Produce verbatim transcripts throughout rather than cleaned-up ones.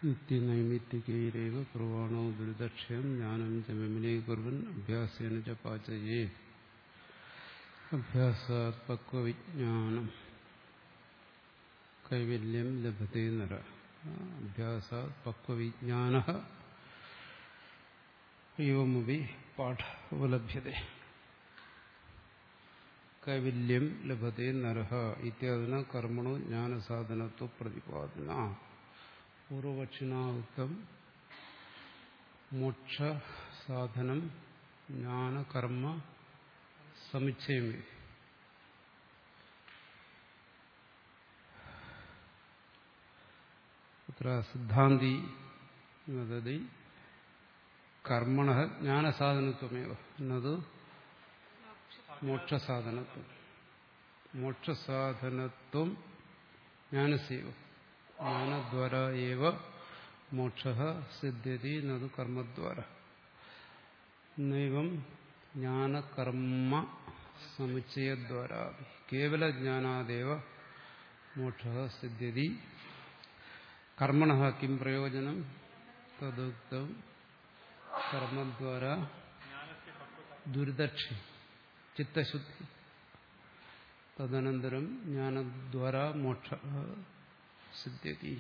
നിത്യനൈമിത്തികൈരേവ പ്രവാണോ ദുരിതക്ഷയം ജ്ഞാനം ച വിമലീകുർവൻ അഭ്യാസേന ച പാചയേ അഭ്യാസാത് പക്വവിജ്ഞാനം കൈവല്യം ലഭത്തെ നര അഭ്യാസാത് പക്വവിജ്ഞാനഃ ഏവമപി പാഠ ഉപലഭ്യത്തെ കൈവല്യം ലഭത്തെ നരഃ ഇത്യാദിന കർമ്മണോ ജ്ഞാനസാധനത്വ പ്രതിപാദന. പൂർവപക്ഷിണാവൃത്തം മോക്ഷസാധനം ജ്ഞാനകർമ്മ സമുച്ചയമേ. അത്ര സിദ്ധാന്തി വദതി കർമ്മണഃ ജ്ഞാനസാധനത്വമേവ നതു മോക്ഷസാധനത്വം. മോക്ഷസാധനത്വം ജ്ഞാനസ്യൈവ ജ്ഞാനദ്വാരാ ഏവ മോക്ഷഃ സിദ്ധ്യതി നതു കർമ്മദ്വാര. നൈവം ജ്ഞാനകർമ്മ സമുച്ചയദ്വാരാ കേവല ജ്ഞാനാദേവ മോക്ഷഃ സിദ്ധ്യതി. കർമ്മണഃ കിം പ്രയോജനം തദുക്തം കർമ്മദ്വാരാ ദുരിതക്ഷയം ചിത്തശുദ്ധി തദനന്തരം ജ്ഞാനദ്വാരാ മോക്ഷഃ സിദ്ധ്യതി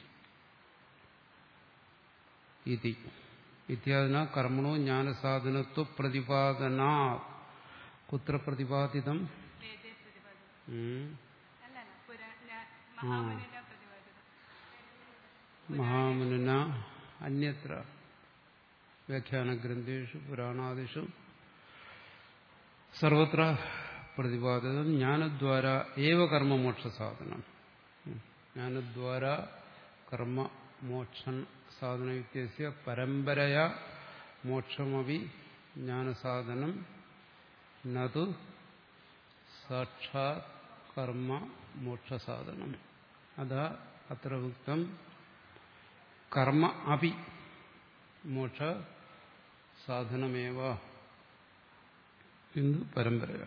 ഇതി. ഇത്യാദിന കർമ്മണോ ജ്ഞാനസാധനത്വ പ്രതിപാദനാ. കുത്ര പ്രതിപാദിതം? മഹാമുനിന അന്യത്ര വ്യാഖ്യാനഗ്രന്ഥേഷു പുരാണാദിഷു സർവത്ര പ്രതിപാദിതം ജ്ഞാനദ്വാരാ ഏവ കർമ്മമോക്ഷസാധനം. ജ്ഞാനദ്വാരാ കർമ്മ മോക്ഷ സാധനയുക്തസ്യ പരമ്പരയാ മോക്ഷമപി ജ്ഞാനസാധനം നതു സാക്ഷാത് കർമ്മ മോക്ഷസാധനം. അതാ അത്ര ഉക്തം കർമ്മ അപി മോക്ഷ സാധനമേവ കിന്തു പരമ്പരയാ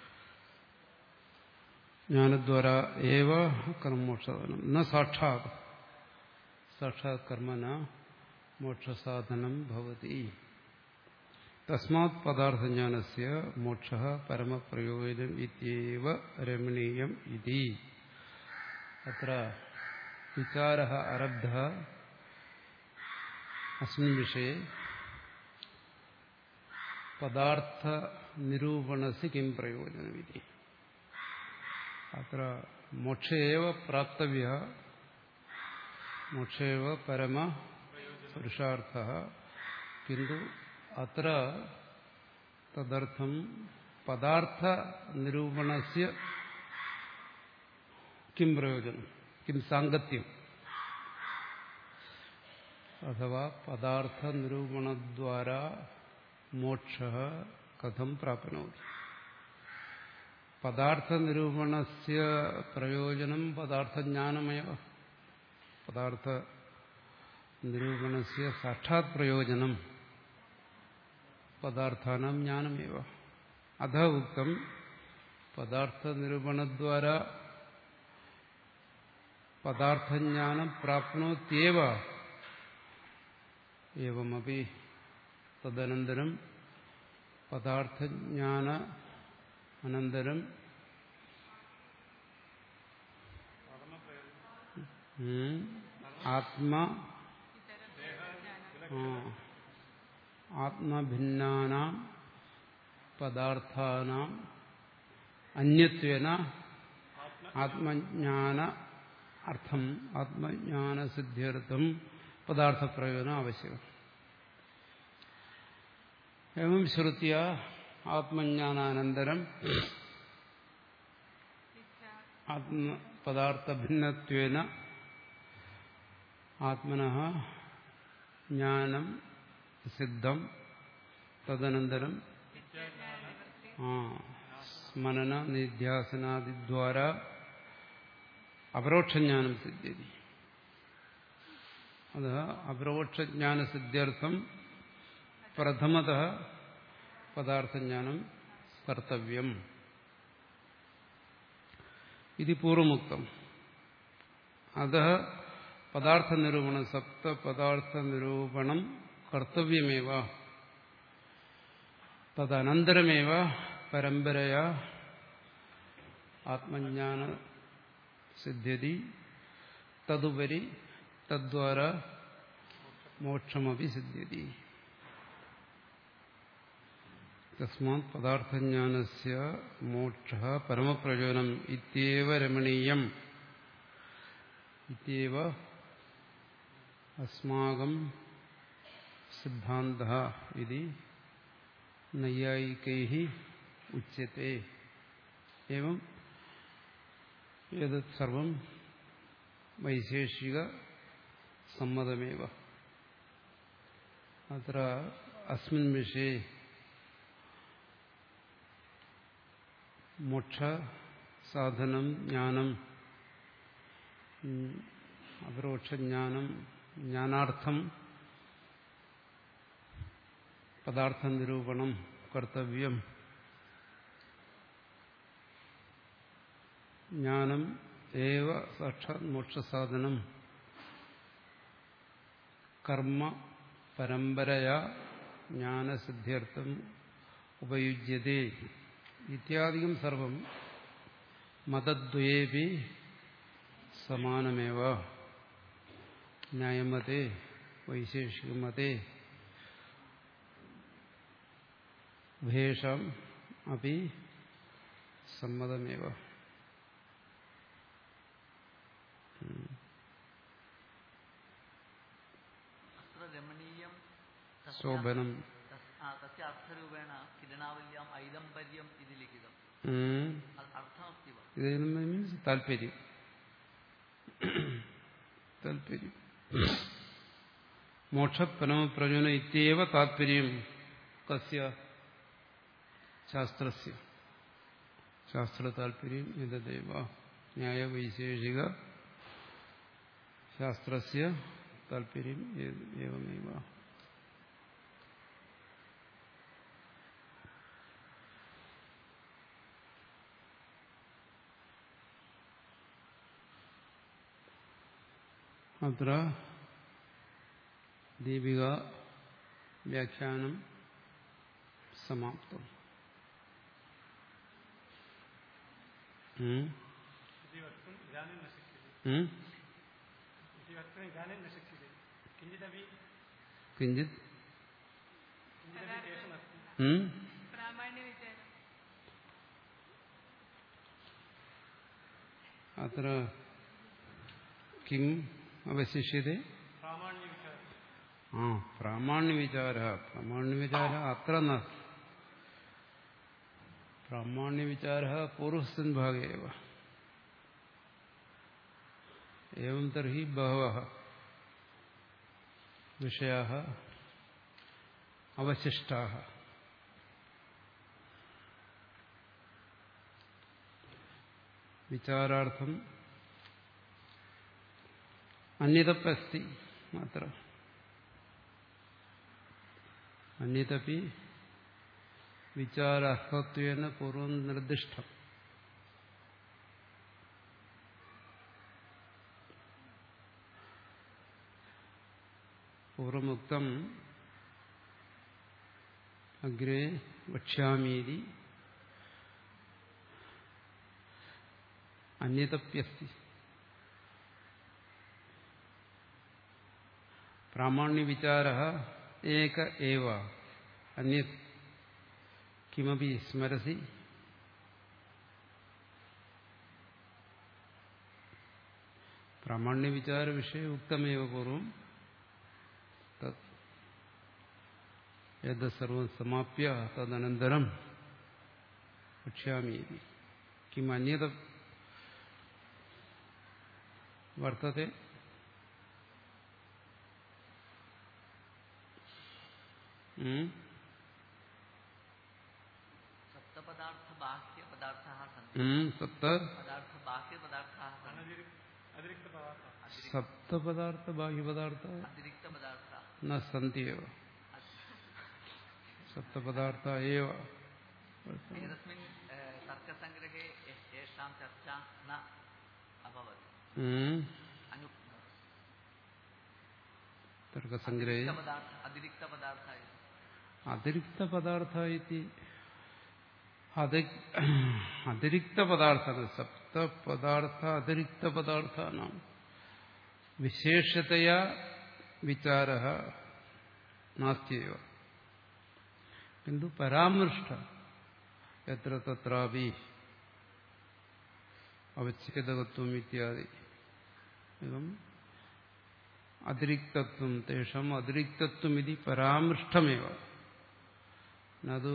ജ്ഞാനദ്വാരാ ഏവ കർമ്മമോക്ഷസാധനം ന സാക്ഷാത് സാക്ഷാത് കർമ്മന മോക്ഷസാധനം ഭവതി. തസ്മാത് പദാർത്ഥജ്ഞാനസ്യ മോക്ഷഃ പരമപ്രയോജനം ഇത്യേവ രമണീയം ഇതി. അത്ര വിചാരഃ ആരബ്ധഃ അസ്മിൻ വിഷയെ പദാർത്ഥ നിരൂപണസ്യ കിം പ്രയോജനം ഇതി. അത്ര മോക്ഷേവ പ്രാപ്തവ്യഃ മോക്ഷേവ പരമ പുരുഷാർത്ഥഃ കിന്തു അത്ര തദർത്ഥം പദാർത്ഥ നിരൂപണസ്യ കിം പ്രയോജനം കിം സാംഗത്യം അഥവാ പദാർത്ഥ നിരൂപണദ്വാരാ മോക്ഷഃ കഥം പ്രാപ്നോതി. പദാർത്ഥ നിരൂപണസ്യ പ്രയോജനം പദാർത്ഥജ്ഞാനമേവ. പദാർത്ഥ നിരൂപണസ്യ സാക്ഷാത് പ്രയോജനം പദാർത്ഥാനാം ജ്ഞാനമേവ. അധ ഉക്തം പദാർത്ഥ നിരൂപണദ്വാരാ പദാർത്ഥജ്ഞാനം പ്രാപ്നോത്യേവ ഏവമപി തദനന്തരം പദാർത്ഥജ്ഞാന അനന്തരം ആത്മ ആത്മഭിന്നാനാം പദാർത്ഥാനാം അന്യത്വേന ആത്മജ്ഞാന അർത്ഥം ആത്മജ്ഞാനസിദ്ധ്യർത്ഥം പദാർത്ഥപ്രയോജനം ആവശ്യം. എവം ശ്രുത്യ ആത്മജ്ഞാനാനന്തരം ആത്മ പദാർത്ഥഭിന്നത്വേന ആത്മനഃ ജ്ഞാനം സിദ്ധം തദനന്തരം സ്മരണ നിധ്യാസനാദിദ്വാരാ അപരോക്ഷജ്ഞാനം സിദ്ധ്യതി. അത് അപരോക്ഷജ്ഞാനസിദ്ധ്യർത്ഥം പ്രഥമതഃ പദാർത്ഥജ്ഞാനം കർത്തവ്യം. ഇത് പൂർവമുക്തം. അതഃ പദാർത്ഥ നിരൂപണം സപ്ത പദാർത്ഥ നിരൂപണം കർത്തവ്യമേവ തദനന്തരമേവ പരമ്പരയാ ആത്മജ്ഞാന സിദ്ധ്യതി തദുപരി തദ്വാര മോക്ഷമപി സിദ്ധ്യതി. തസ്മാത് പദാർത്ഥജ്ഞാനസ്യ മോക്ഷഃ പരമപ്രയോജനം ഇത്യേവ രമണീയം ഇത്യേവ അസ്മാകം സിദ്ധാന്തഃ ഇതി നൈയായികൈഃ ഉച്യത്തെ. ഏവം ഏതത് സർവം വൈശേഷിക സമ്മതമേവ. അത്ര അസ്മിൻ വിഷയെ മോക്ഷ സാധനം ജ്ഞാനം അപരോക്ഷജ്ഞാനം ജ്ഞാനാർത്ഥം പദാർത്ഥ നിരൂപണം കർത്തവ്യം. ജ്ഞാനം ഏവ സാക്ഷാത് മോക്ഷസാധനം കർമ്മ പരമ്പരയാ ജ്ഞാനസിദ്ധ്യർത്ഥം ഉപയുജ്യതേ ഇത്യാദികം സർവം മതദ്വയേപി സമാനമേവ. ന്യായമതേ വൈശേഷികമതേ ഉഭയേഷാം അപി സമ്മതമേവ. ശോഭനം തസ്യ അർത്ഥരൂപേണ കിരണാവല്യാം ഐദംബര്യം ഇതി ലിഖിതം. അർത്ഥമസ്തി വാ? ഇതിന് മീൻസ് താല്പര്യം. താല്പര്യം മോക്ഷപരമപ്രയോജനം ഇത്യേവ താത്പര്യം കസ്യ ശാസ്ത്രസ്യ. ശാസ്ത്ര താല്പര്യം ഇതദേവ ന്യായവൈശേഷിക ശാസ്ത്രസ്യ താല്പര്യം ഏവമേവ. അത്ര ദീപിക വ്യാഖ്യാനം സമാപ്തം. കിഞ്ചിത് അത്ര കിം അവശിഷ്യത്തെ ആ പ്രാമാണ്യവിചാര. പ്രാമാണ്യവിചാര അത്ര നാസ്തി. പ്രാമാണ്യവിചാര പൂർവസ്മിൻ ഭാഗേ ഏവ. ഏവം തർഹി ബഹവഃ വിഷയാഃ അവശിഷ്ടാഃ. വിചാരാർത്ഥം അന്യതപ്പസ്തി മാത്ര. അന്യതപി വിചാരാർഹത്വേന പൂർവം നിർദ്ദിഷ്ടം. പൂർവമുക്തം അഗ്രേ വക്ഷ്യാമീതി അന്യതപ്യസ്തി. പ്രാമാണ്യവിചാരഃ ഏക ഏവ അന്യത് കിമപി സ്മരസി. പ്രാമാണ്യവിചാര വിഷയ ഉക്തമേവ പൂർവം. യദ് സർവം സമാപ്യ തദനന്തരം വക്ഷ്യാമി. കിം അന്യത വർത്തത്തെ? സപ്തപദാർത്ഥ ബാഹ്യപദാർത്ഥ ന സന്തി ഏവ. സപ്തപദാർത്ഥ ഏവ. തർക്കസംഗ്രഹേ യേഷാം ചർച്ച ന അഭവത്. തർക്കസംഗ്രഹേ അതിരിക്ത പദാർത്ഥ അതിരിക്ത പദാർത്ഥ ഇതി അതിരിക്ത പദാർത്ഥ സപ്ത പദാർത്ഥ അതിരിക്ത പദാർത്ഥാനാം വിശേഷതയാ വിചാരഃ നാസ്ത്യൈവ കിന്തു പരാമൃഷ്ട എത്ര തത്രാപി അവച്ഛേദകത്വം ഇത്യാദി എവം അതിരിക്തത്വം തേഷാം അതിരിക്തത്വം ഇതി പരാമൃഷ്ടമേവ നതു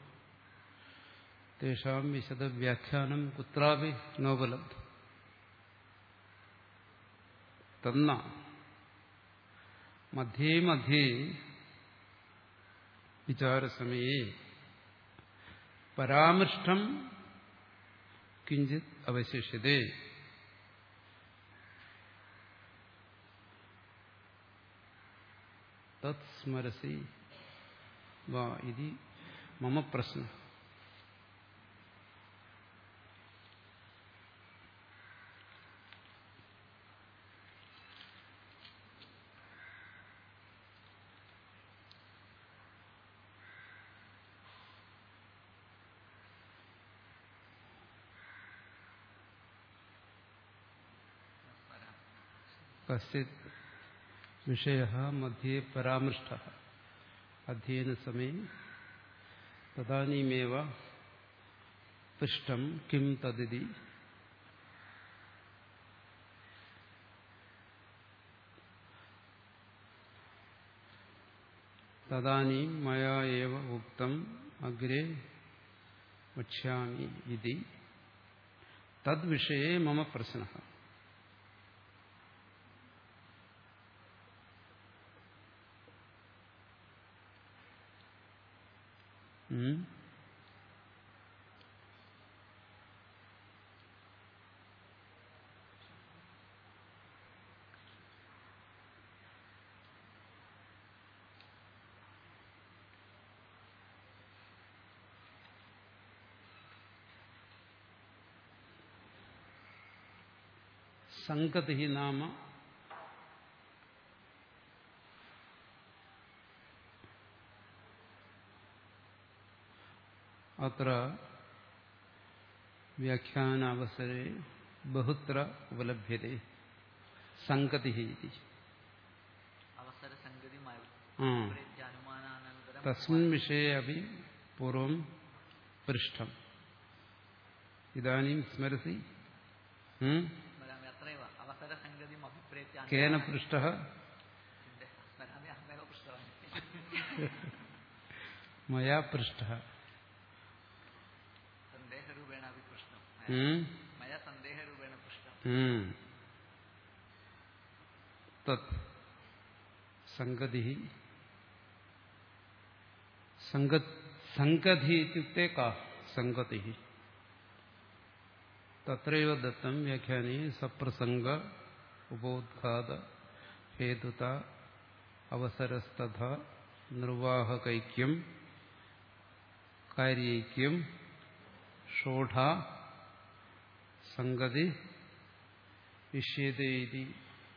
തേഷാം വിശദവ്യാഖ്യാനം കുത്രാപി നോപലബ്ധം തന്ന മധ്യേ മധ്യേ വിചാരസമയേ പരാമൃഷ്ടം കിഞ്ചിത് അവശേഷ്യതേ തത് സ്മരസി വാ ഇതി മമ പ്രശ്നം. കശ്ചിത് വിഷയഃ മധ്യേ പരാമൃഷ്ടഃ അധ്യയനസമയേ തദാനീമേവ പൃഷ്ടം കിം തദിതി തദാനീം മയാ ഏവ ഉക്തം അഗ്രേ വക്ഷ്യാമി ഇതി തദ്വിഷയേ മമ പ്രശ്നഃ. സംഗതി നാമ അത്ര വ്യാഖ്യാനാവസരേ ബഹുത്ര ഉപലഭ്യത്തെ സംഗതി ഇതി. തസ്മിൻ വിഷയേ അപി പൂർവം പൃഷ്ടം. ഇദാനീം സ്മരസി കേന പൃഷ്ടഃ? മയാ പൃഷ്ടഃ. തത് സംഗതി സംഗതി ഇത്യുക്തേ കാ സംഗതി തത്രൈവ ദത്തം വ്യാഖ്യാനേ സപ്രസംഗ ഉപോദ്ഘാത ഹേതുത അവസരസ്തഥ നിർവാഹകൈക്യം കാര്യൈക്യം ഷോഢ സംഗതി ഇഷ്യേതേ ഇതി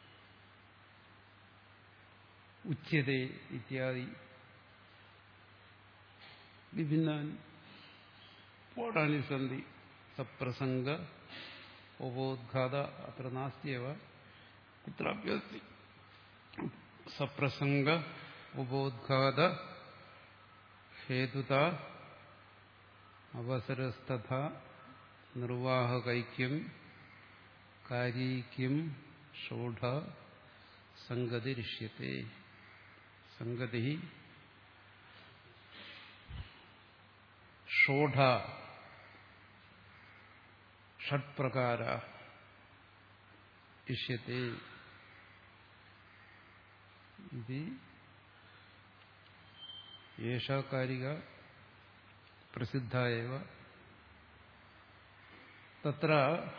ഉച്യതേ ഇത്യാദി വിഭിന്നാനി പാഠാനി സന്തി. സപ്രസംഗ ഉപോദ്ഘാത അത്ര നാസ്ത്യവ കുത്രാപി അസ്തി. സപ്രസംഗ ഉപോദ്ഘാത ഹേതുത അവസരസ്തഥ നിർവാഹകൈക്യം കാര്യൈക്യം ഷോഢ സംഗതി രിഷ്യത്തെ. സംഗതി ഷോഢ ഷഡ്പ്രകാര ഇഷ്യത്തെ ഇതി ഏഷാ കാരിക പ്രസിദ്ധ ഏവ. തത്ര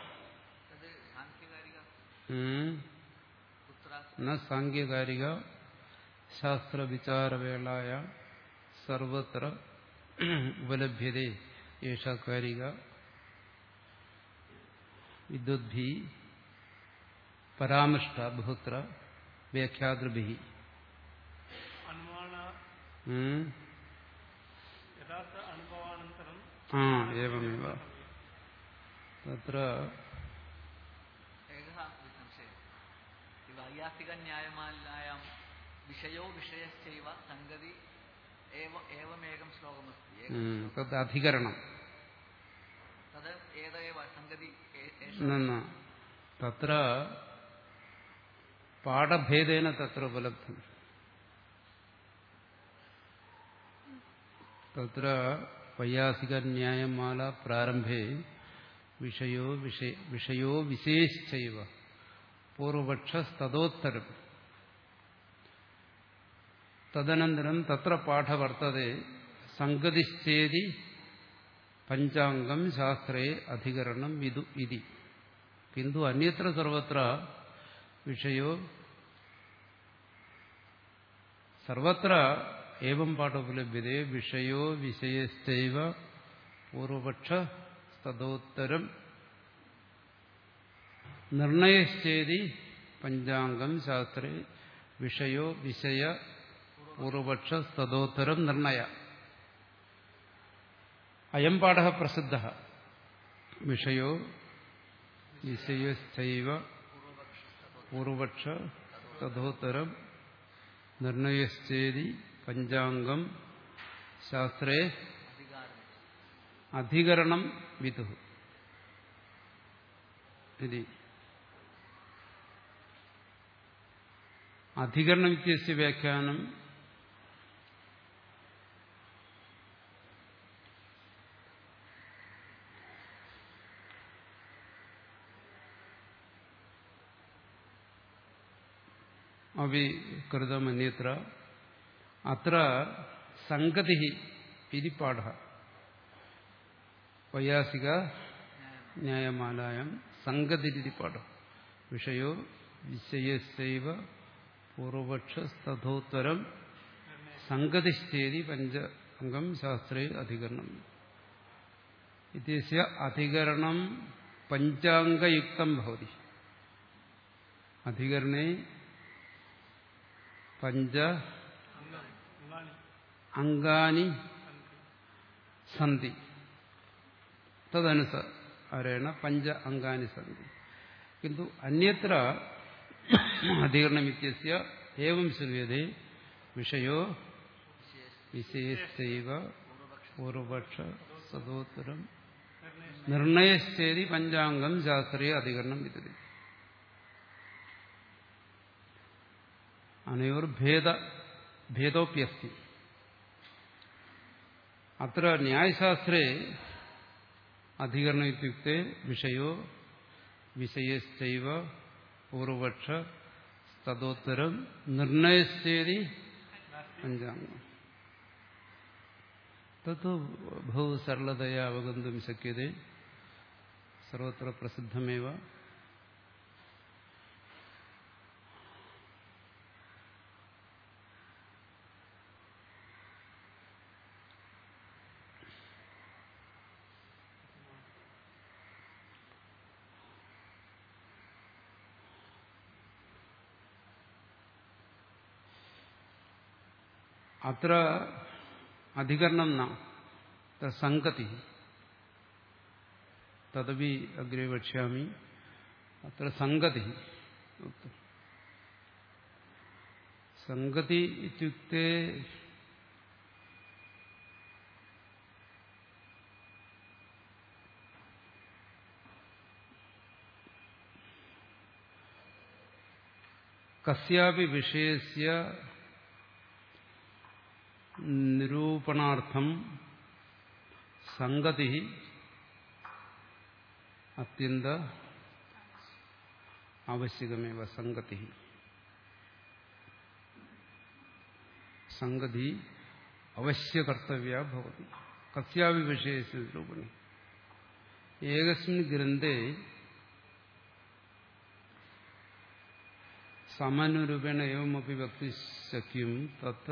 ന സാംഖ്യകാരിക ശാസ്ത്രവിചാരവേളായ സർവത്ര ഉപലഭ്യതേ ഏഷാ കാരിക വിദ്വദ്ഭിः പരാമൃഷ്ട ബഹുത്ര വ്യാഖ്യാതൃഭിः ആ ഏവമേവ തത്ര വൈയാസികന്യായമാലായാം വിഷയോ വിഷയശ്ചൈവ സംഗതി ഏവമേകം ശ്ലോകമസ്തി തത് അധികരണം തത് ഏതേവ സംഗതി തത്ര പാഠഭേദേന തത്ര ഉപലബ്ധം തത്ര വൈയാസികന്യായമാല പ്രാരംഭേ വിഷയോ വിഷയ വിഷയോ വിശേഷിച്ചൈവ പൂർവപക്ഷസ്തദോത്തരം തദനന്തരം തത്ര പാഠ വർത്തതെ സംഗതിശ്ചേതി പഞ്ചാംഗം ശാസ്ത്രേ അധികരണം വിദു ഇതി കിന്തു അന്യത്ര സർവത്ര വിഷയോ സർവത്ര ഏവം പാഠോപലഭ്യതേ വിഷയോ വിഷയശ്ചൈവ പൂർവപക്ഷസ്തദോത്തരം നിർണയശ്ചേതി പഞ്ചാംഗം ശാസ്ത്രേ വിഷയോ വിഷയ പൂർവപക്ഷസ്തദോത്തരം നിർണയ അയം പാഠ പ്രസിദ്ധ വിഷയോ വിഷയശ്ചൈവ പൂർവപക്ഷ തദോത്തരം നിർണയശ്ചേതി പഞ്ചാംഗം ശാസ്ത്രേ അധികരണം വിദു ഇതി അധികരണം ഇത്യസ്യ വ്യാഖ്യാനം അവികൃതമന്യത്ര അത്ര സംഗതി ഇതി പാഠ വൈയാസിക ന്യായമാലായാം സംഗതിരിതി പാഠ വിഷയോ വിഷയസ്യൈവ പൂർവപക്ഷസ്തദോത്തരം സംഗതിശ്ചേതി പഞ്ചാംഗം ശാസ്ത്രേ അധികരണം ഇത്യസ്യ അധികരണം പഞ്ചാംഗയുക്തം ഭവതി അധികരണേ പഞ്ച അംഗാനി സന്ധി തദനുസാരേണ പഞ്ച അംഗാനി സന്ധി കിന്തു അന്യത്ര അധികരണമിത്യസ്യ ഏവം ശ്രൂയതേ വിഷയോ വിശേഷൈവ പൂർവപക്ഷ സദോത്തരം നിർണയശ്ചേതി പഞ്ചാംഗം ശാസ്ത്രീയ അധികരണം വിതരി അനയോർ ഭേദ ഭേദോപ്യസ്തി അത്ര ന്യായശാസ്ത്രേ അധികരണം ഇത്യുക്തേ വിഷയോ വിഷയശ്ചൈവ പൂർവപക്ഷ തദോത്തരം നിർണയശ്ചേതി പഞ്ചാംഗം തത് ബഹു സരളതയാ അവഗന്തും ശക്യതേ സർവത്ര പ്രസിദ്ധമേവ അത്ര അധികരണം ന സംഗതി തദപി അഗ്രേ വക്ഷ്യാമി അത്ര സംഗതി സംഗതി ഇത്യുക്തേ കസ്യാപി വിഷയസ്യ നിരൂപണാർത്ഥം സംഗതി അത്യന്ത ആവശ്യകമേവ സംഗതി സംഗതി അവശ്യകർത്തവ്യ ഭവതി കസ്യാപി വിഷയസ്യ നിരൂപണേ ഏകസ്മിൻ ഗ്രന്ഥേ സമനുരൂപേണ എവമപി വക്തി ശക്യം തത്ര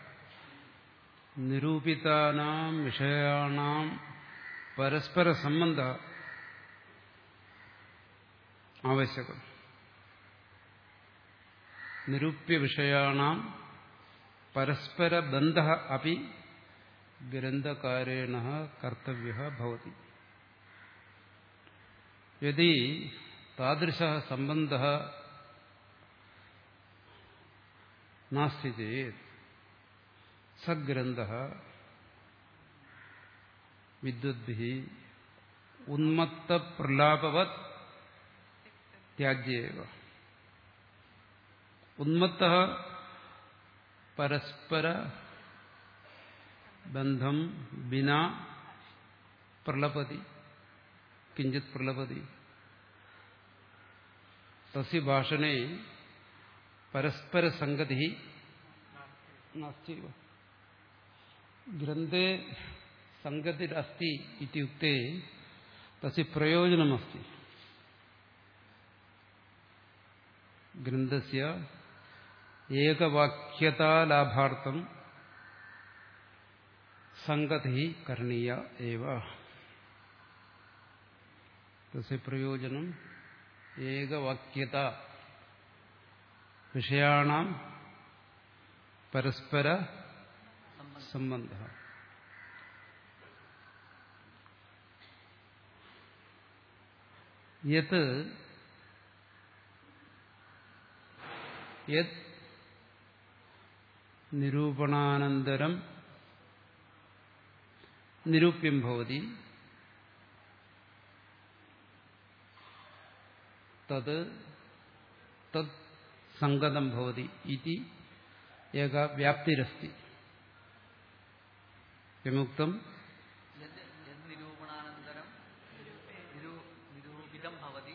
നിരൂപിതാനാം വിഷയാണാം പരസ്പര സംബന്ധ ആവശ്യകം നിരൂപ്യ വിഷയാണാം പരസ്പരബന്ധഃ അപി ഗ്രന്ഥകാരേണ കർത്തവ്യഃ ഭവതി. യദി താദൃശഃ സംബന്ധഃ നാസ്തി ചേത് സഗ്രന്ഥഃ വിദ്വദ്ഭിഃ ഉന്മത്തപ്രലാപവത് ത്യാജ്യേവ. ഉന്മത്തഃ പരസ്പര ബന്ധം വിനാ പ്രലപതി കിഞ്ചിത് പ്രലപതി. തസ്യ ഭാഷണേ പരസ്പരസംഗതി നാസ്തി. ഗ്രന്ഥേ സംഗതിരസ്തി ഇത്യുക്തേ തസ്യ പ്രയോജനമസ്തി. ഗ്രന്ഥസ്യ ഏകവാക്യതാലാഭാർത്ഥം സംഗതി കരണീയ ഏവ. തസ്യ പ്രയോജനം ഏകവാക്യത വിഷയാണാം പരസ്പര സംബന്ധഃ. യത് യത് നിരൂപണാനന്തരം നിരൂപ്യം ഭവതി തത് തത് സംഗതം ഭവതി ഇതി ഏക വ്യാപ്തിരസ്തി. കിമുക്തം? നിരൂപണാനന്തരം നിരൂപിതം ഭവതി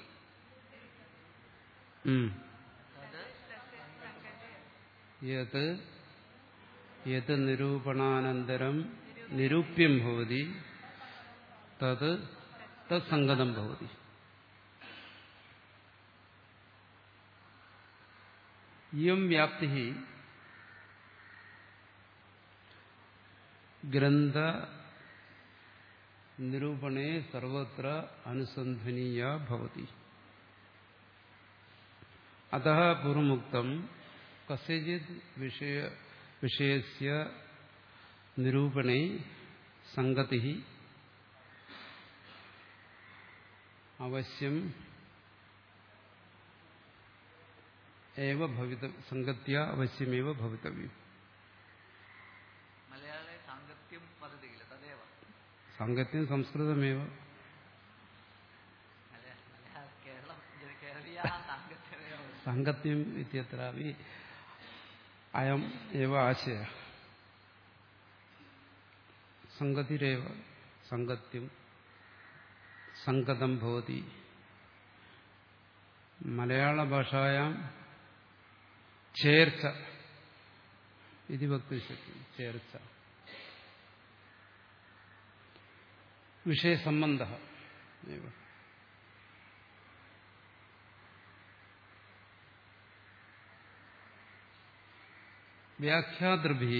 യത് യത് നിരൂപണാനന്തരം നിരൂപ്യം ഭവതി തത് തത് സംഗതം ഭവതി. ഇയം വ്യാപ്തി ഗ്രന്ഥ നിരൂപണേ സർവത്ര അനുസന്ധനീയ ഭവതി. അതഃ പൂർവമുക്തം കസ്യചിത് വിഷയ വിഷയസ്യ നിരൂപണേ സംഗതി അവശ്യം ഏവ ഭവിതവ്യം. സംഗത്യ അവശ്യമേവ ഭവിതവ്യം. മലയാളേ സാംഗത്യം വദതി കില തദേവ. സാംഗത്യം സംസ്കൃതമേവ. കേരളം കേരളീയാः സാംഗത്യമേവ. സാംഗത്യം ഇത്യത്രാപി അയം ഏവ ആശയഃ. സംഗതിരേവ സംഗത്യം സംഗതം ഭവതി. മലയാള ഭാഷായാം ചേർച്ച ഇതി വക്തും ശക്യം. ചേർച്ച വിഷയസംബന്ധഃ ഏവ. വ്യാഖ്യാതൃഭിः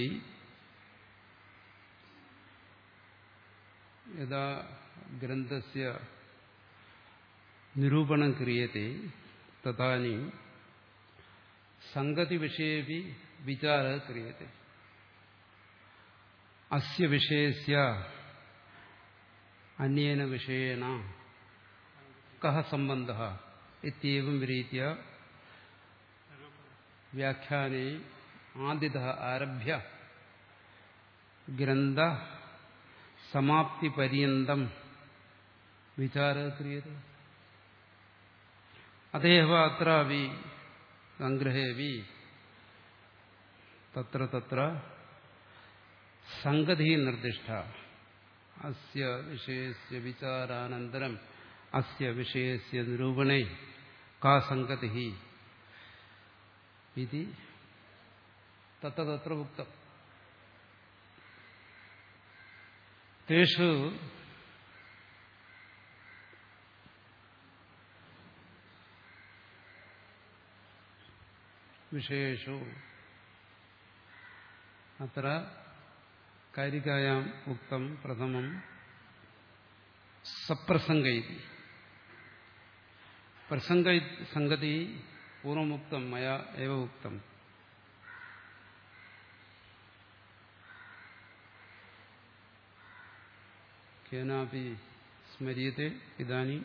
യഥാ ഗ്രന്ഥസ്യ നിരൂപണം ക്രിയത്തെ തദാനീം സംഗതി വിഷയേപി വിചാരः ക്രിയത്തെ. അസ്യ വിഷയസ്യ അന്യേന വിഷയേന കഃ സംബന്ധഃ ഇത്യേവം രീത്യ വ്യാഖ്യാനേ ആദിതഃ ആരഭ്യ ഗ്രന്ഥ സമാപ്തി പര്യന്തം വിചാരः ക്രിയത്തെ. അതേവ അത്രാപി സംഗ്രഹേപി തത്ര തത്ര സംഗതി നിർദ്ദിഷ്ട. അസ്യ വിഷയസ്യ വിചാരാനന്തരം അസ്യ വിഷയസ്യ നിരൂപണേ കാ സംഗതി ഇതി തത്ര തത്ര ഉക്തം. തേഷു വിഷയേഷു അത്ര കാരികായാം ഉക്തം പ്രഥമം സപ്രസംഗൈതി. പ്രസംഗ സംഗതി പൂർവമുക്തം മയാ ഏവ ഉക്തം. കേനാപി സ്മര്യത്തെ ഇദാനി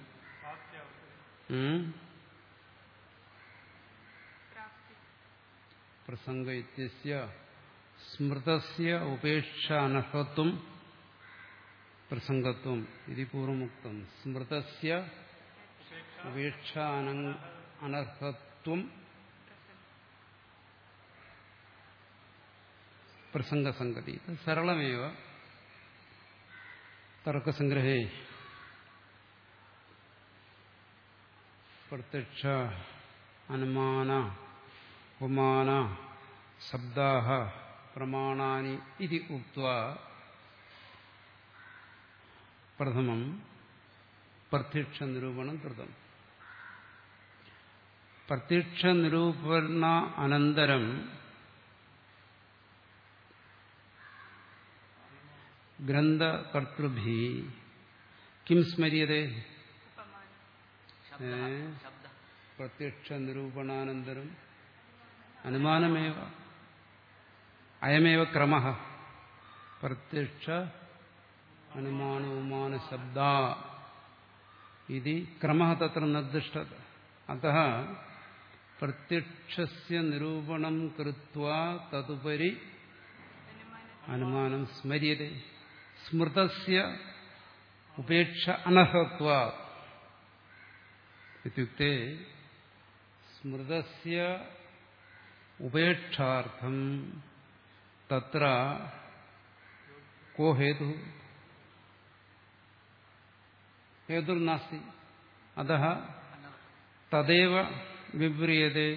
പ്രസംഗ ഇത്യസ്യ സ്മൃതസ്യ ഉപേക്ഷ അനർഹത്വം പ്രസംഗത്വം ഇതി പൂർവമുക്തം. സ്മൃതസ്യ ഉപേക്ഷ അനർഹത്വം പ്രസംഗസംഗതി. സരളമേവ തർക്കസംഗ്രഹേ പ്രത്യക്ഷ അനുമാന ഉപമാന ശബ്ദാഃ പ്രമാണാനി ഇതി ഉക്ത്വാ പ്രഥമം പ്രത്യക്ഷ നിരൂപണം കൃതം. പ്രത്യക്ഷ നിരൂപണ അനന്തരം ഗ്രന്ഥകർത്തൃഭിः കിം സ്മര്യതേ? പ്രത്യക്ഷ നിരൂപണാനന്തരം അനുമാനമേവ അയമേവ ക്രമഃ. പ്രത്യക്ഷ അനുമാന ഉപമാന ശബ്ദ ഇതി ക്രമഃ തത്ര നിർദ്ദിഷ്ടഃ. അതഃ പ്രത്യക്ഷസ്യ നിരൂപണം കൃത്വാ തതുപരി അനുമാനം സ്മര്യതേ. സ്മൃതസ്യ ഉപേക്ഷ അനർഹത്വാത് ഇത്യുക്തേ സ്മൃതസ്യ ഉപേക്ഷാർത്ഥം തത്ര കോ ഹേതു? ഹേതുർനാസ്തി. അതഃ തദേവ വിവ്രിയതേ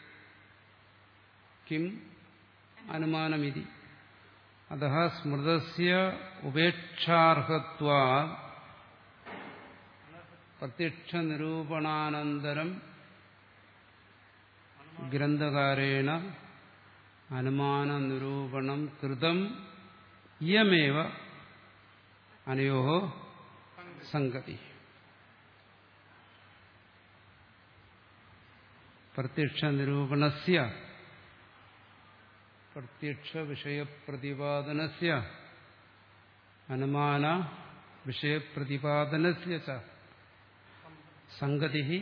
കിം അനുമാനമിതി. അതഃ സ്മൃതസ്യ ഉപേക്ഷാർഹത്വാത് പ്രത്യക്ഷ നിരൂപണാനന്തരം ഗ്രന്ഥകാരേണ അനുമാന നിരൂപണം കൃതം ഇയമേവ അനയോഃ സംഗതി. പ്രത്യക്ഷ നിരൂപണസ്യ പ്രത്യക്ഷ വിഷയപ്രതിപാദനസ്യ അനുമാന വിഷയപ്രതിപാദനസ്യ ച സംഗതി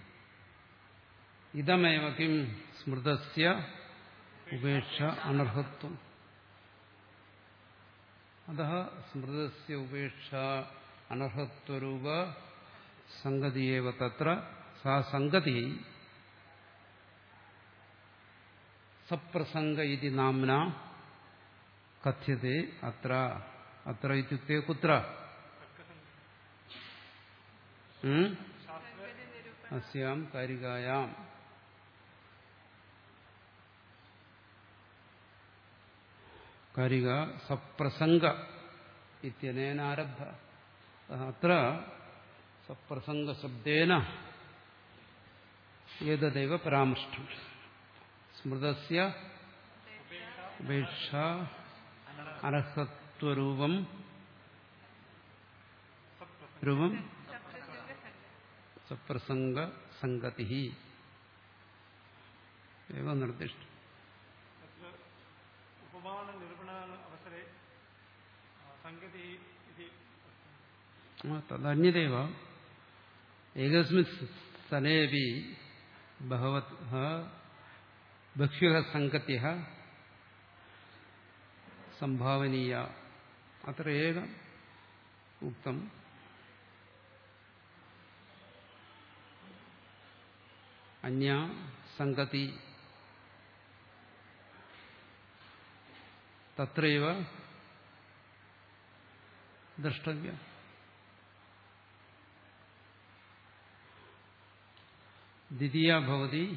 ഇദമേവ കിം സ്മൃതസ്യ ഉപേക്ഷ അനർഹത്വം. അതഃ സ്മൃതസ്യ ഉപേക്ഷ അനർഹത്വരൂപ സംഗതിയേവ തത്ര സാ സംഗതി സപ്രസംഗ ഇതി നാമ്ന കഥ്യത്തെ. അത്ര അത്ര ഇത്യുക്തേ കുത്ര? അസ്യാം കാരികായാം. കാരിക സപ്രസംഗ ഇത്യനേന ആരബ്ധ. അത്ര സപ്രസംഗശബ്ദേന ഏതദേവ പരാമൃഷ്ടം. സ്മൃതസ്യ ഉപേക്ഷ അനർഹത്വരൂപം രൂപം സപ്രസംഗ സംഗതി ഏവ നിർദ്ദിഷ്ടം. തദന്യദേവ ഏകസ്മിൻ സ്ഥലേപി ബഹവതഃ ബഹ്വ്യഃ സംഗത്യഃ സംഭാവനീയ. അത്ര ഏകം ഉക്തം. അന്യ സംഗതി തത്രൈവ ദ്രഷ്ടവ്യ. ദ്വിതീയ ഭവതി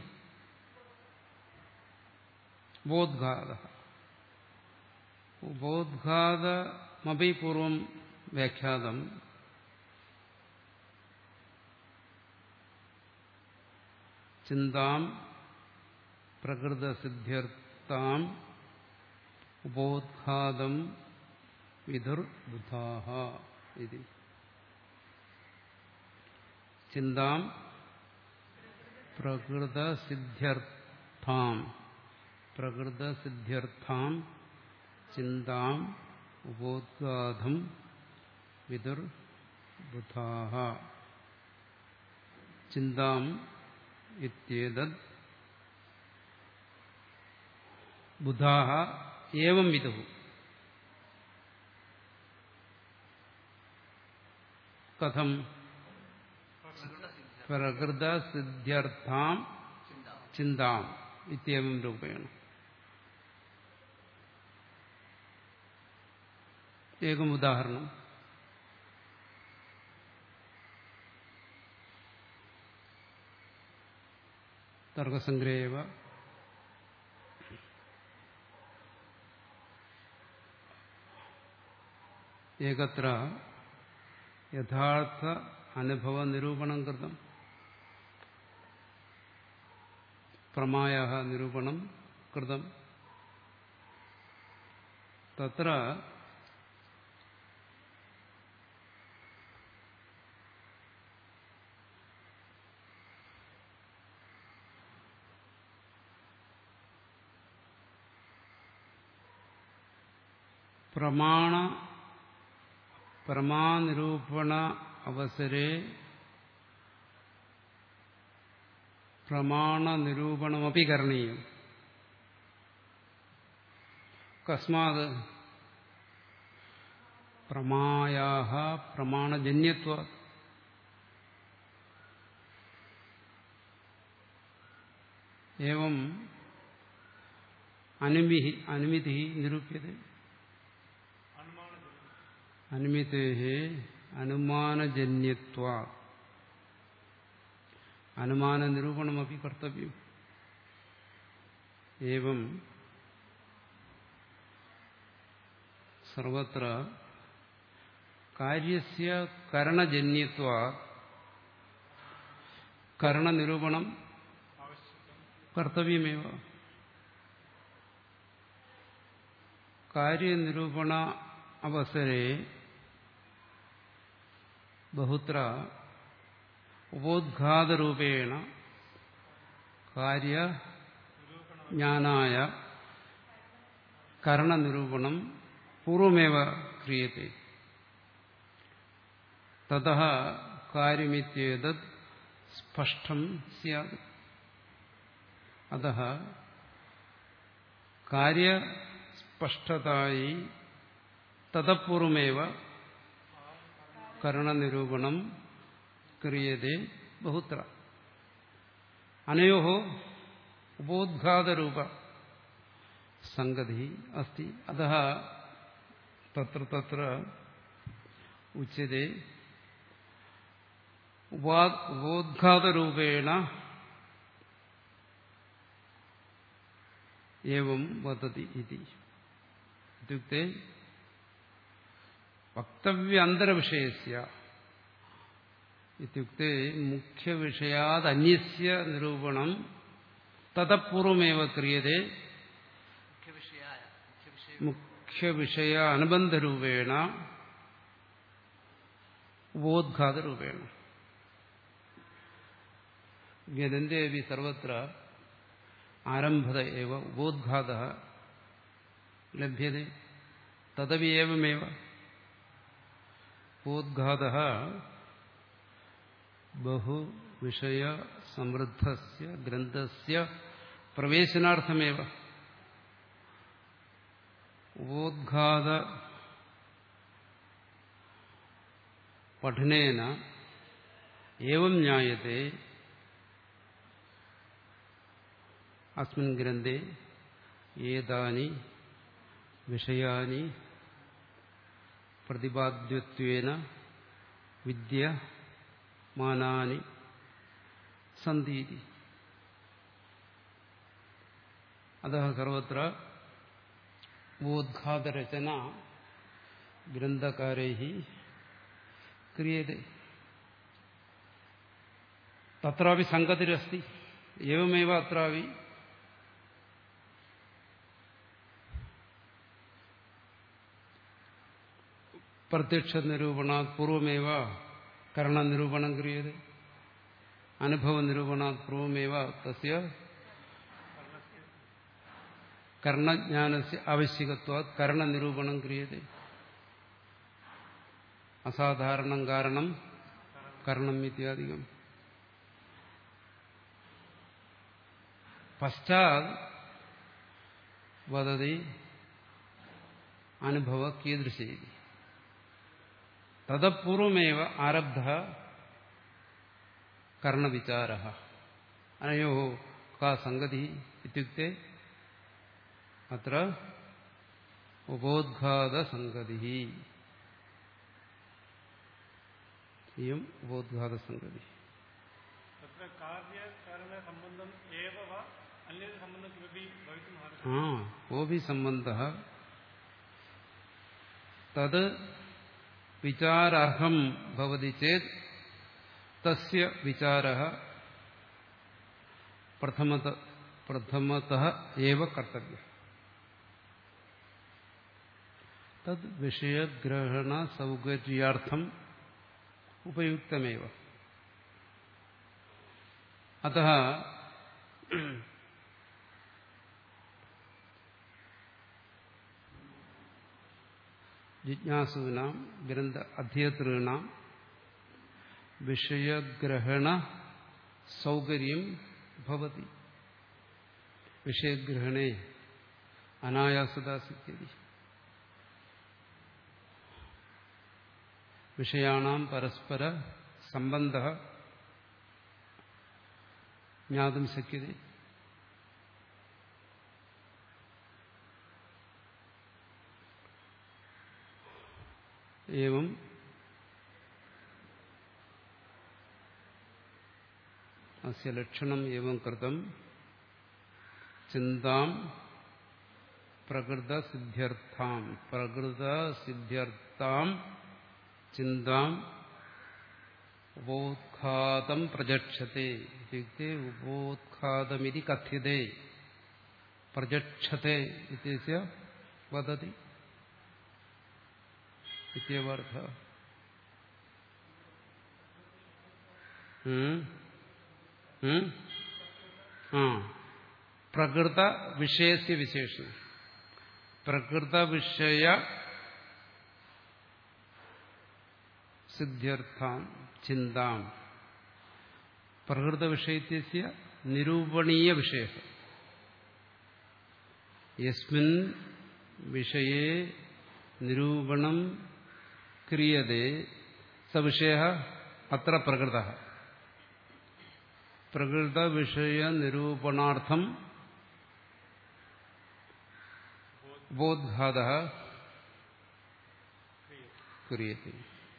ബോദ്ഘാതഃ. ബോദ്ഘാതമപി പൂർവം വ്യാഖ്യാതം. ചിന്താം പ്രകൃതസിദ്ധ്യർത്ഥാം ഉപോദ്ഘാതം വിദുർബുധാഃ ഇതി. ചിന്താം പ്രകൃതസിദ്ധ്യർത്ഥാം പ്രകൃതസിദ്ധ്യർത്ഥാം ചിന്താം ഉപോദ്ഘാതം വിദുർ ബുധാഹ ചിന്താം ഇത്യേതദ് ബുധാഹ ഏവം വിദുഃ കഥം പ്രകൃതസിദ്ധ്യർത്ഥാം ചിന്താം ഇത്യേവം രൂപേണ. ഏകം ഉദാഹരണം. തർക്കസംഗ്രഹേവ ഏകത്ര യഥാർത്ഥ അനുഭവ നിരൂപണം കൃതം പ്രമായഃ നിരൂപണം കൃതം തത്ര പ്രമാണ പ്രമാനിരൂപണ അവസരെ പ്രമാണനിരൂപണമപി കരണീയം. കസ്മാത് പ്രമായാഃ പ്രമാണജന്യത്വാത്. ഏവം അനുമിഃ അനുമിതിഃ നിരൂപ്യത്തെ. അനുമിതേഃ അനുമാനജന്യത്വാത് അനുമാന നിരൂപണമപി കർത്തവ്യം. ഏവം സർവത്ര കാര്യസ്യ കരണജന്യത്വാത് കരണനിരൂപണം കർത്തവ്യമേവ. കാര്യനിരൂപണ അവസരെ ബഹുത്ര ഉപോദ്ഘാതരൂപേണ കാര്യജ്ഞാനായ കരണനിരൂപണം പൂർവമേവ ക്രിയത്തെ. തതഃ കാര്യമിത്യേതദ് സ്പഷ്ടം സ്യാത്. അതഃ കാര്യസ്പഷ്ടതായി തതഃപൂർവമേവ കരണനിരൂപണം ക്രിയത്തെ ബഹുത്ര. അനയോഃ ഉപോദ്ഘാതരൂപ സംഗതി അസ്തി. അതഃ തത്ര തത്ര ഉച്യത്തെ ഉപോദ്ഘാതരൂപേണ ഏവം വദതി ഇതി. ഇത്യുക്തേ വക്തവ്യാന്തരവിഷയസ്യ ഇത്യുക്തേ മുഖ്യവിഷയാദ് അന്യസ്യ നിരൂപണം തതഃപൂർവമേവ ക്രിയത്തെ മുഖ്യവിഷയ അനുബന്ധരൂപേണ ഉപോദ്ഘാതരൂപേണ. ഗ്രന്ഥേപി സർവത്ര ആരംഭത ഏവ ഉപോദ്ഘാതഃ ലഭ്യത്തെ. തദപി ഏവമേവ ഉപോദ്ഘാതഃ ബഹുവിഷയ സമൃദ്ധസ്യ ഗ്രന്ഥസ്യ പ്രവേശനാർത്ഥമേവ. ഉപോദ്ഘാത പഠനേന ഏവം ജ്ഞായത്തെ അസ്മിൻ ഗ്രന്ഥേ ഏതാനി വിഷയാനി പ്രതിപാദ്യത്വേന വിദ്യമാനാനി സന്തി. അതഃ സർവത്ര ഉപോദ്ഘാതരചന ഗ്രന്ഥകാരൈഃ ക്രിയത്തെ. തത്രാപി സംഗതിരസ്തി. ഏവമേവ അത്രാപി പ്രത്യക്ഷനിരൂപണാത് പൂർവമേവ കരണനിരൂപണം ക്രിയത്തെ. അനുഭവനിരൂപണാത് പൂർവമേവ തസ്യ കർണജ്ഞാനസ്യ ആവശ്യകത്വാത് കരണനിരൂപണം ക്രിയത്തെ. അസാധാരണം കാരണം കരണം ഇത്യാദികം. പശ്ചാത് വദതി അനുഭവ കീദൃശേതി തദപൂർവമേവ ആരബ്ധ കർണവിചാരഃ അനയോഃ കാ സംഗതി ഇത്യുക്തേ അത്ര ഉപോദ്ഘാതസംഗതി. ഇയം ഉപോദ്ഘാതസംഗതി. ആ കോപി സംബന്ധഃ തത് വിചാരാർഹം ഭവതി ചേത് തസ്യ വിചാരഃ പ്രഥമത പ്രഥമതഃ ഏവ കർത്തവ്യഃ. തദ് വിഷയഗ്രഹണ സൗകര്യാർത്ഥം ഉപയുക്തമേവ. അതഃ ജിജ്ഞാസൂനാം ഗ്രന്ഥ അധ്യേതॄണാം വിഷയഗ്രഹണ സൗകര്യം ഭവതി. വിഷയഗ്രഹണേ അനായാസത സിദ്ധ്യതി. വിഷയാണാം പരസ്പര സംബന്ധഃ ജ്ഞാതും ശക്യത്തെ. ഏവം അസ്യ ലക്ഷണം ഏവം കൃതം ചിന്താം പ്രകൃതസിദ്ധ്യർത്ഥാം പ്രകൃതസിദ്ധ്യർത്ഥാം ചിന്താം ഉപോദ്ഘാതം പ്രജക്ഷത്തെ ഇത്യുക്തേ ഉപോദ്ഘാതമിതി കഥ്യത്തെ പ്രജക്ഷത്തെ ഇത്യസ്യ വദതി ഇത്യവർത്ഥ. ആ പ്രകൃത വിഷയസ്യ വിശേഷണം പ്രകൃത വിഷയ സിദ്ധ്യർത്ഥാം ചിന്താം പ്രകൃത വിഷയസ്യ നിരൂപണീയ വിഷയഃ യസ്മിൻ വിഷയേ നിരൂപണം ക്രിയതേ സ വിഷയഃ അത്ര പ്രകൃതഃ. പ്രകൃത വിഷയ നിരൂപണാർത്ഥം ഉപോദ്ഘാതഃ ക്രിയതേ.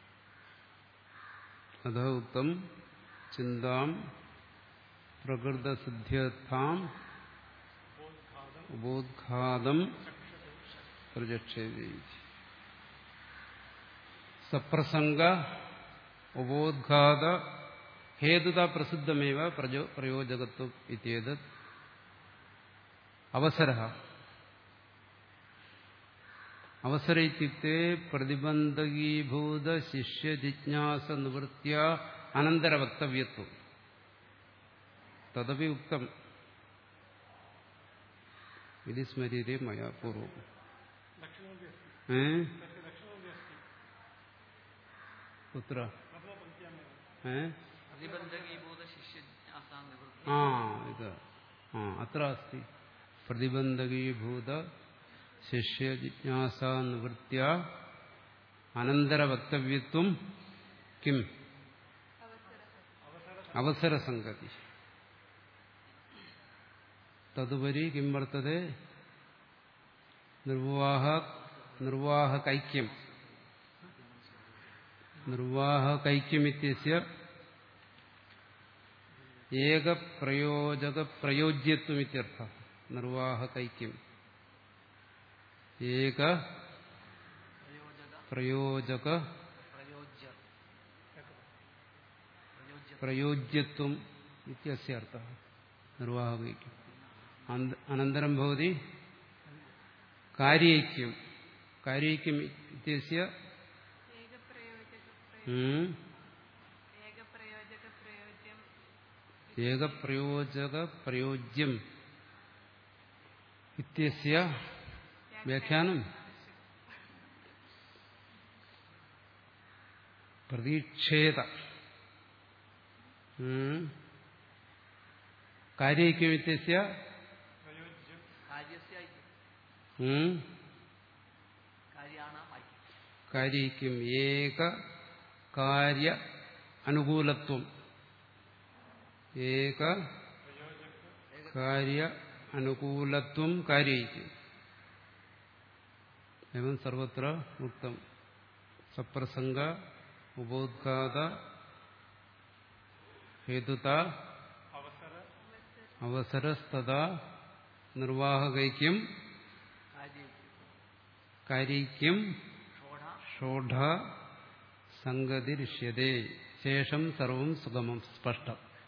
അഥ ഉക്തം ചിന്താം പ്രകൃതസിദ്ധ്യർത്ഥാം ഉപോദ്ഘാതം പ്രജക്ഷേതി. സപ്രസംഗ ഉപോദ്ഘാത ഹേതുത പ്രസിദ്ധമേവ പ്രയോജകത്വം ഇത്യേതത് അവസരഃ. അവസര ഇത്യുക്തേ പ്രതിബന്ധകീഭൂത ശിഷ്യ ജിജ്ഞാസ നിവൃത്യ അനന്തര വക്തവ്യത്വം. തദപി ഉക്തം ഇത് സ്മര്യതേ മയാ പൂർവം. ഏ കുത്ര ഏ ആ ഇത് ആ അത്ര അസ്തി. പ്രതിബന്ധകീഭൂത ശിഷ്യ ജിജ്ഞാസ നിവൃത്യ അനന്തര വക്തവ്യത്വം കിം അവസരസംഗതി. തദുപരി കിം വർത്തതേ നിർവാഹ നിർവാഹകൈക്യം. നിർവാഹകൈക്യമിത്യസ്യ ഏകപ്രയോജകപ്രയോജ്യത്വമിത്യർത്ഥഃ. നിർവാഹകൈക്യം ഏക പ്രയോജക പ്രയോജ്യത്വം ഇത്യസ്യ അർത്ഥഃ നിർവാഹകൈക്യം. അനന്തരം ഭവതി കാര്യൈക്യം. കാര്യൈക്യം ഇത്യസ്യ ഏകപ്രയോജക പ്രയോജ്യം ഇത്യസ്യ വ്യാഖ്യാനം പ്രതീക്ഷേത കാര്യൈക്യം വ്യത്യസ്യ കാര്യസ്യ ഐക്യം. ഉം, കാര്യാണാം ഐക്യം. കാര്യൈക്യം ഏക കാര്യ അനുകൂലത്വം ഏക കാര്യ അനുകൂലത്വം കാര്യൈക്യം എവം സർവത്ര ഉക്തം സപ്രസംഗ ഉപോദ്ഘാത ഹേതുത അവസരസ്തഥാ നിർവാഹകൈക്യം കാര്യൈക്യം. കാര്യൈക്യം ഷോഡ ഷോഢ സംഗതിരിഷ്യതേ ശേഷം സർവം സുഗമം സ്പഷ്ടം.